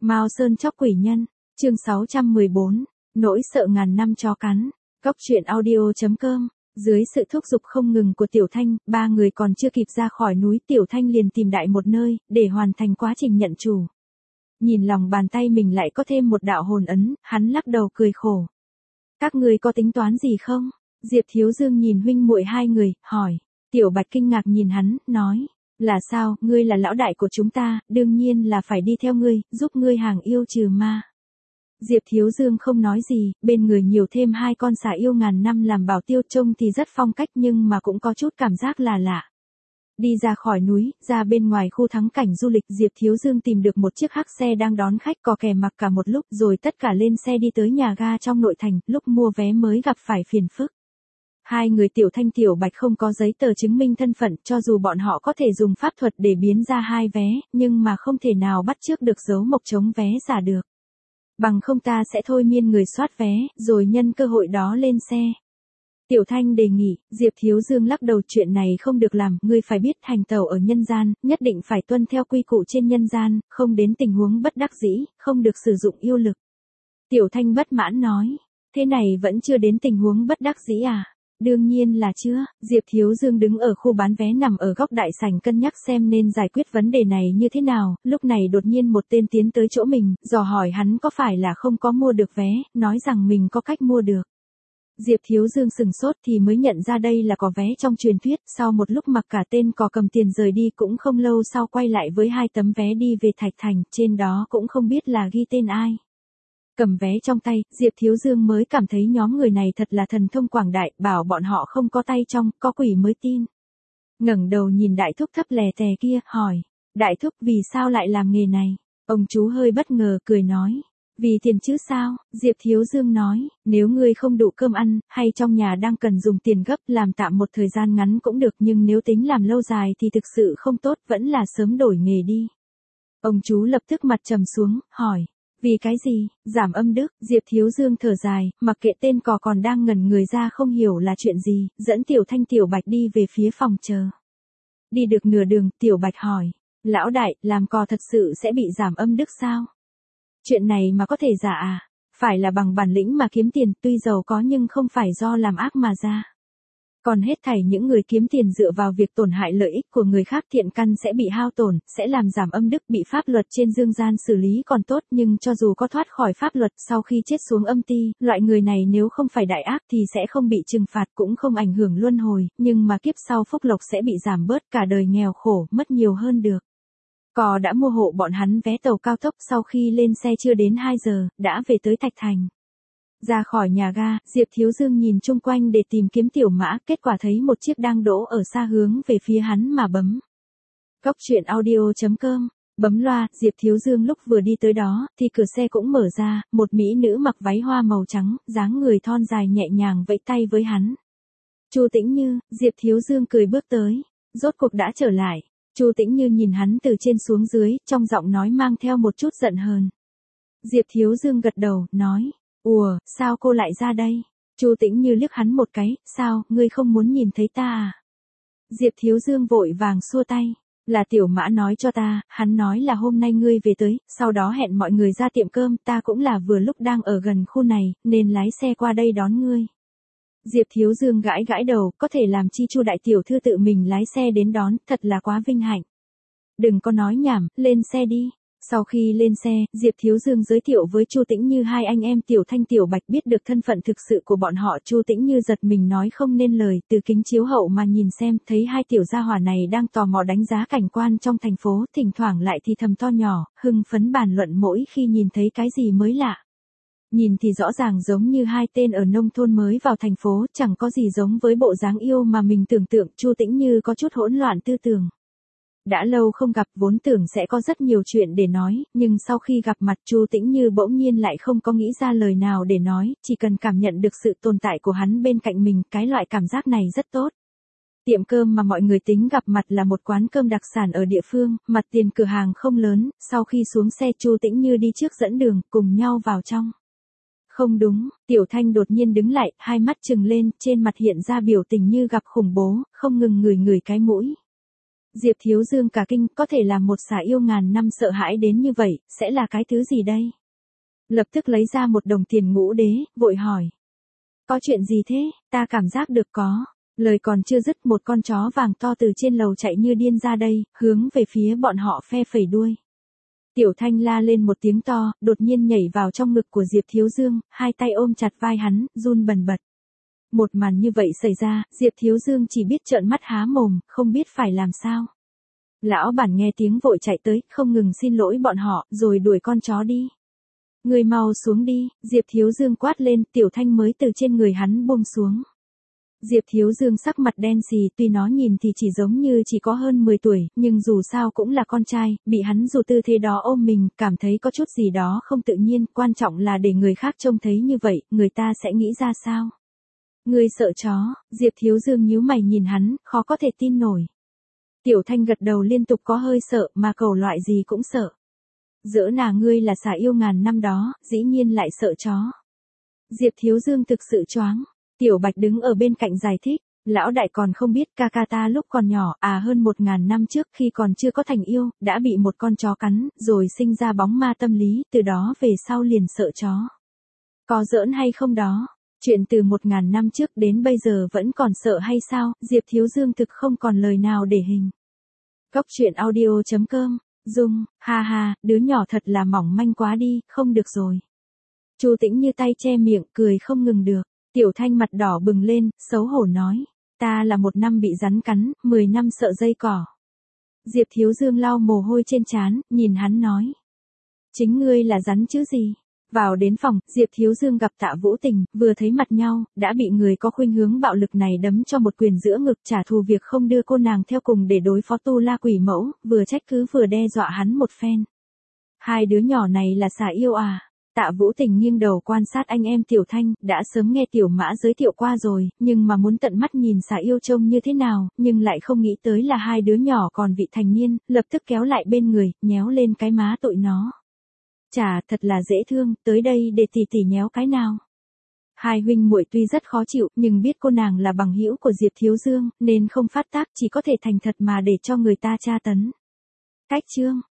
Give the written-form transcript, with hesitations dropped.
Mao Sơn chóc quỷ nhân, chương 614, nỗi sợ ngàn năm chó cắn, Góc truyện audio.com. Dưới sự thúc giục không ngừng của Tiểu Thanh, ba người còn chưa kịp ra khỏi núi, Tiểu Thanh liền tìm đại một nơi, để hoàn thành quá trình nhận chủ. Nhìn lòng bàn tay mình lại có thêm một đạo hồn ấn, hắn lắc đầu cười khổ. Các ngươi có tính toán gì không? Diệp Thiếu Dương nhìn huynh muội hai người, hỏi. Tiểu Bạch kinh ngạc nhìn hắn, nói. Là sao, ngươi là lão đại của chúng ta, đương nhiên là phải đi theo ngươi, giúp ngươi hàng yêu trừ ma. Diệp Thiếu Dương không nói gì, bên người nhiều thêm hai con xà yêu ngàn năm làm bảo tiêu, trông thì rất phong cách nhưng mà cũng có chút cảm giác là lạ. Đi ra khỏi núi, ra bên ngoài khu thắng cảnh du lịch, Diệp Thiếu Dương tìm được một chiếc hắc xe đang đón khách, cò kè mặc cả một lúc rồi tất cả lên xe đi tới nhà ga trong nội thành, lúc mua vé mới gặp phải phiền phức. Hai người Tiểu Thanh Tiểu Bạch không có giấy tờ chứng minh thân phận, cho dù bọn họ có thể dùng pháp thuật để biến ra hai vé, nhưng mà không thể nào bắt chước được dấu mộc chống vé giả được. Bằng không ta sẽ thôi miên người soát vé, rồi nhân cơ hội đó lên xe. Tiểu Thanh đề nghị, Diệp Thiếu Dương lắc đầu, chuyện này không được làm, ngươi phải biết hành tẩu ở nhân gian, nhất định phải tuân theo quy củ trên nhân gian, không đến tình huống bất đắc dĩ, không được sử dụng yêu lực. Tiểu Thanh bất mãn nói, thế này vẫn chưa đến tình huống bất đắc dĩ à? Đương nhiên là chưa. Diệp Thiếu Dương đứng ở khu bán vé nằm ở góc đại sảnh cân nhắc xem nên giải quyết vấn đề này như thế nào, lúc này đột nhiên một tên tiến tới chỗ mình, dò hỏi hắn có phải là không có mua được vé, nói rằng mình có cách mua được. Diệp Thiếu Dương sừng sốt thì mới nhận ra đây là cò vé trong truyền thuyết, sau một lúc mặc cả tên cò cầm tiền rời đi, cũng không lâu sau quay lại với hai tấm vé đi về Thạch Thành, trên đó cũng không biết là ghi tên ai. Cầm vé trong tay, Diệp Thiếu Dương mới cảm thấy nhóm người này thật là thần thông quảng đại, bảo bọn họ không có tay trong, có quỷ mới tin. Ngẩng đầu nhìn đại thúc thấp lè tè kia, hỏi, đại thúc vì sao lại làm nghề này? Ông chú hơi bất ngờ, cười nói, vì tiền chứ sao? Diệp Thiếu Dương nói, nếu ngươi không đủ cơm ăn, hay trong nhà đang cần dùng tiền gấp, làm tạm một thời gian ngắn cũng được, nhưng nếu tính làm lâu dài thì thực sự không tốt, vẫn là sớm đổi nghề đi. Ông chú lập tức mặt trầm xuống, hỏi. Vì cái gì? Giảm âm đức. Diệp Thiếu Dương thở dài, mặc kệ tên cò còn đang ngẩn người ra không hiểu là chuyện gì, dẫn Tiểu Thanh Tiểu Bạch đi về phía phòng chờ. Đi được nửa đường, Tiểu Bạch hỏi, lão đại, làm cò thật sự sẽ bị giảm âm đức sao? Chuyện này mà có thể giả à? Phải là bằng bản lĩnh mà kiếm tiền, tuy giàu có nhưng không phải do làm ác mà ra. Còn hết thảy những người kiếm tiền dựa vào việc tổn hại lợi ích của người khác, thiện căn sẽ bị hao tổn, sẽ làm giảm âm đức, bị pháp luật trên dương gian xử lý còn tốt, nhưng cho dù có thoát khỏi pháp luật, sau khi chết xuống âm ti, loại người này nếu không phải đại ác thì sẽ không bị trừng phạt, cũng không ảnh hưởng luân hồi, nhưng mà kiếp sau phúc lộc sẽ bị giảm bớt, cả đời nghèo khổ, mất nhiều hơn được. Cò đã mua hộ bọn hắn vé tàu cao tốc, sau khi lên xe chưa đến 2 giờ, đã về tới Thạch Thành. Ra khỏi nhà ga, Diệp Thiếu Dương nhìn chung quanh để tìm kiếm tiểu mã, kết quả thấy một chiếc đang đỗ ở xa hướng về phía hắn mà bấm. Góc truyện audio.com. Bấm loa, Diệp Thiếu Dương lúc vừa đi tới đó, thì cửa xe cũng mở ra, một mỹ nữ mặc váy hoa màu trắng, dáng người thon dài nhẹ nhàng vẫy tay với hắn. Chu Tĩnh Như. Diệp Thiếu Dương cười bước tới. Rốt cuộc đã trở lại. Chu Tĩnh Như nhìn hắn từ trên xuống dưới, trong giọng nói mang theo một chút giận hờn. Diệp Thiếu Dương gật đầu, nói. Ủa, sao cô lại ra đây? Chu Tĩnh Như liếc hắn một cái, sao, ngươi không muốn nhìn thấy ta à? Diệp Thiếu Dương vội vàng xua tay. Là Tiểu Mã nói cho ta, hắn nói là hôm nay ngươi về tới, sau đó hẹn mọi người ra tiệm cơm, ta cũng là vừa lúc đang ở gần khu này, nên lái xe qua đây đón ngươi. Diệp Thiếu Dương gãi gãi đầu, có thể làm chi Chu đại tiểu thư tự mình lái xe đến đón, thật là quá vinh hạnh. Đừng có nói nhảm, lên xe đi. Sau khi lên xe, Diệp Thiếu Dương giới thiệu với Chu Tĩnh Như hai anh em Tiểu Thanh Tiểu Bạch, biết được thân phận thực sự của bọn họ. Chu Tĩnh Như giật mình nói không nên lời, từ kính chiếu hậu mà nhìn xem, thấy hai tiểu gia hỏa này đang tò mò đánh giá cảnh quan trong thành phố, thỉnh thoảng lại thì thầm to nhỏ, hưng phấn bàn luận mỗi khi nhìn thấy cái gì mới lạ. Nhìn thì rõ ràng giống như hai tên ở nông thôn mới vào thành phố, chẳng có gì giống với bộ dáng yêu mà mình tưởng tượng. Chu Tĩnh Như có chút hỗn loạn tư tưởng. Đã lâu không gặp, vốn tưởng sẽ có rất nhiều chuyện để nói, nhưng sau khi gặp mặt Chu Tĩnh Như bỗng nhiên lại không có nghĩ ra lời nào để nói, chỉ cần cảm nhận được sự tồn tại của hắn bên cạnh mình, cái loại cảm giác này rất tốt. Tiệm cơm mà mọi người tính gặp mặt là một quán cơm đặc sản ở địa phương, mặt tiền cửa hàng không lớn, sau khi xuống xe Chu Tĩnh Như đi trước dẫn đường, cùng nhau vào trong. Không đúng, Tiểu Thanh đột nhiên đứng lại, hai mắt trừng lên, trên mặt hiện ra biểu tình như gặp khủng bố, không ngừng ngửi cái mũi. Diệp Thiếu Dương cả kinh, có thể làm một xà yêu ngàn năm sợ hãi đến như vậy, sẽ là cái thứ gì đây? Lập tức lấy ra một đồng tiền ngũ đế, vội hỏi. Có chuyện gì thế, ta cảm giác được có. Lời còn chưa dứt, một con chó vàng to từ trên lầu chạy như điên ra đây, hướng về phía bọn họ phe phẩy đuôi. Tiểu Thanh la lên một tiếng to, đột nhiên nhảy vào trong ngực của Diệp Thiếu Dương, hai tay ôm chặt vai hắn, run bần bật. Một màn như vậy xảy ra, Diệp Thiếu Dương chỉ biết trợn mắt há mồm, không biết phải làm sao. Lão bản nghe tiếng vội chạy tới, không ngừng xin lỗi bọn họ, rồi đuổi con chó đi. Người mau xuống đi, Diệp Thiếu Dương quát lên, Tiểu Thanh mới từ trên người hắn buông xuống. Diệp Thiếu Dương sắc mặt đen xì, tuy nó nhìn thì chỉ giống như chỉ có hơn 10 tuổi, nhưng dù sao cũng là con trai, bị hắn dù tư thế đó ôm mình, cảm thấy có chút gì đó không tự nhiên, quan trọng là để người khác trông thấy như vậy, người ta sẽ nghĩ ra sao? Ngươi sợ chó, Diệp Thiếu Dương nhíu mày nhìn hắn, khó có thể tin nổi. Tiểu Thanh gật đầu liên tục, có hơi sợ, mà cầu loại gì cũng sợ. Giỡn à, ngươi là xà yêu ngàn năm đó, dĩ nhiên lại sợ chó. Diệp Thiếu Dương thực sự choáng. Tiểu Bạch đứng ở bên cạnh giải thích, lão đại còn không biết, ca ca ta lúc còn nhỏ, hơn 1000 năm trước khi còn chưa có thành yêu, đã bị một con chó cắn, rồi sinh ra bóng ma tâm lý, từ đó về sau liền sợ chó. Có giỡn hay không đó? Chuyện từ 1000 năm trước đến bây giờ vẫn còn sợ hay sao? Diệp Thiếu Dương thực không còn lời nào để hình. Cốc truyện audio.com, Dung, ha ha, đứa nhỏ thật là mỏng manh quá đi, không được rồi. Chu Tĩnh như tay che miệng, cười không ngừng được. Tiểu Thanh mặt đỏ bừng lên, xấu hổ nói. Ta là 1 năm bị rắn cắn, 10 năm sợ dây cỏ. Diệp Thiếu Dương lau mồ hôi trên trán, nhìn hắn nói. Chính ngươi là rắn chứ gì? Vào đến phòng, Diệp Thiếu Dương gặp Tạ Vũ Tình, vừa thấy mặt nhau, đã bị người có khuynh hướng bạo lực này đấm cho một quyền giữa ngực, trả thù việc không đưa cô nàng theo cùng để đối phó Tu La Quỷ Mẫu, vừa trách cứ vừa đe dọa hắn một phen. Hai đứa nhỏ này là xà yêu à? Tạ Vũ Tình nghiêng đầu quan sát anh em Tiểu Thanh, đã sớm nghe Tiểu Mã giới thiệu qua rồi, nhưng mà muốn tận mắt nhìn xà yêu trông như thế nào, nhưng lại không nghĩ tới là hai đứa nhỏ còn vị thành niên, lập tức kéo lại bên người, nhéo lên cái má tụi nó. Chà, thật là dễ thương, tới đây để tỉ tỉ nhéo cái nào. Hai huynh muội tuy rất khó chịu, nhưng biết cô nàng là bằng hữu của Diệp Thiếu Dương, nên không phát tác, chỉ có thể thành thật mà để cho người ta tra tấn. Cách chương